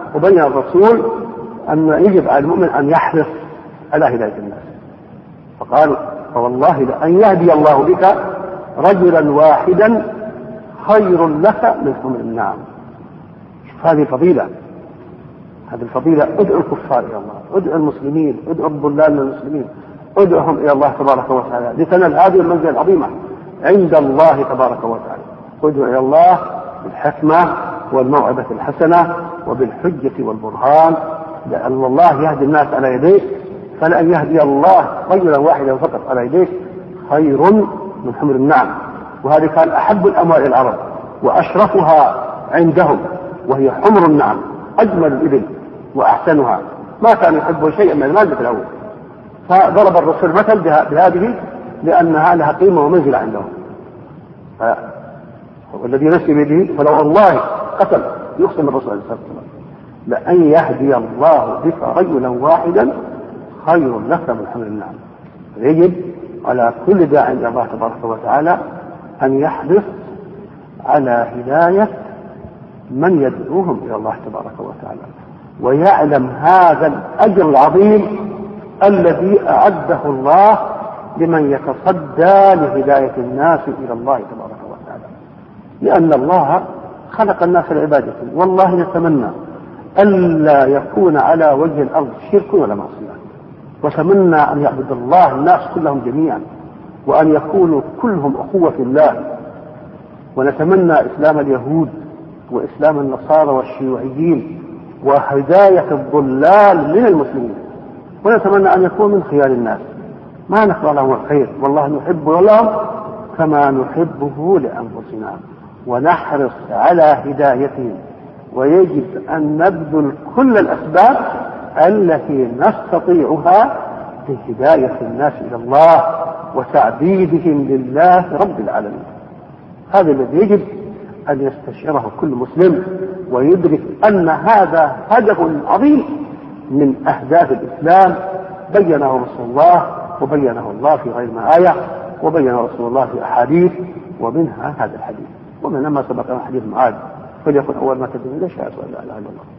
وبين الرسول أن يجب على المؤمن أن يحرص على هداية الناس. فقال فوالله لأن يهدي الله بك رجلا واحدا خير لك من حمر النعم. شوف هذه الفضيلة، هذه الفضيلة. ادعو الكفار إلى الله، ادعو المسلمين، ادعو الضلال من المسلمين، ادعوهم إلى الله تبارك وتعالى لتنال هذه المنزلة العظيمة عند الله تبارك وتعالى. ادعو إلى الله بالحكمة والموعظة الحسنة وبالحجة والبرهان، لأن الله يهدي الناس على يديه، فلأن يهدي الله رجلا واحدا فقط على يديه خير من حمر النعم. وهذه كان أحب الأموال العرب وأشرفها عندهم، وهي حمر النعم، أجمل الإبل وأحسنها، ما كان يحبه شيئا من المال في الأول. فضرب الرسول مثل بهذه لأنها لها قيمة ومنزلة عندهم. والذي نفسي بيده فلو الله قتل يقسم الرسول عليه الصلاة والسلام لأن يهدي الله بك رجلا واحدا خير لك من حمر النعم. يجب على كل داع إلى الله تبارك وتعالى أن يحرص على هداية من يدعوهم إلى الله تبارك وتعالى، ويعلم هذا الأجر العظيم الذي أعده الله لمن يتصدى لهداية الناس إلى الله تبارك وتعالى، لأن الله خلق الناس لعبادته. والله نتمنى ألا يكون على وجه الأرض شرك ولا معصية، وتمنى أن يعبد الله الناس كلهم جميعا، وأن يكونوا كلهم أخوة في الله. ونتمنى إسلام اليهود وإسلام النصارى والشيوعيين وهداية الضلال من المسلمين، ونتمنى أن يكون من خيار الناس، ما نخلع لهم الخير، والله نحبه لهم كما نحبه لأنفسنا، ونحرص على هدايتهم. ويجب أن نبذل كل الأسباب التي نستطيعها لهداية الناس إلى الله وتعبيدهم لله رب العالمين. هذا الذي يجب أن يستشعره كل مسلم، ويدرك أن هذا هدف عظيم من أهداف الإسلام بينه رسول الله، وبينه الله في غير ما آية، وبينه رسول الله في أحاديث، ومنها هذا الحديث، ومنها ما سبق حديث معاذ فليكن أول ما تدعو إليه شهادة أن لا إله إلا الله.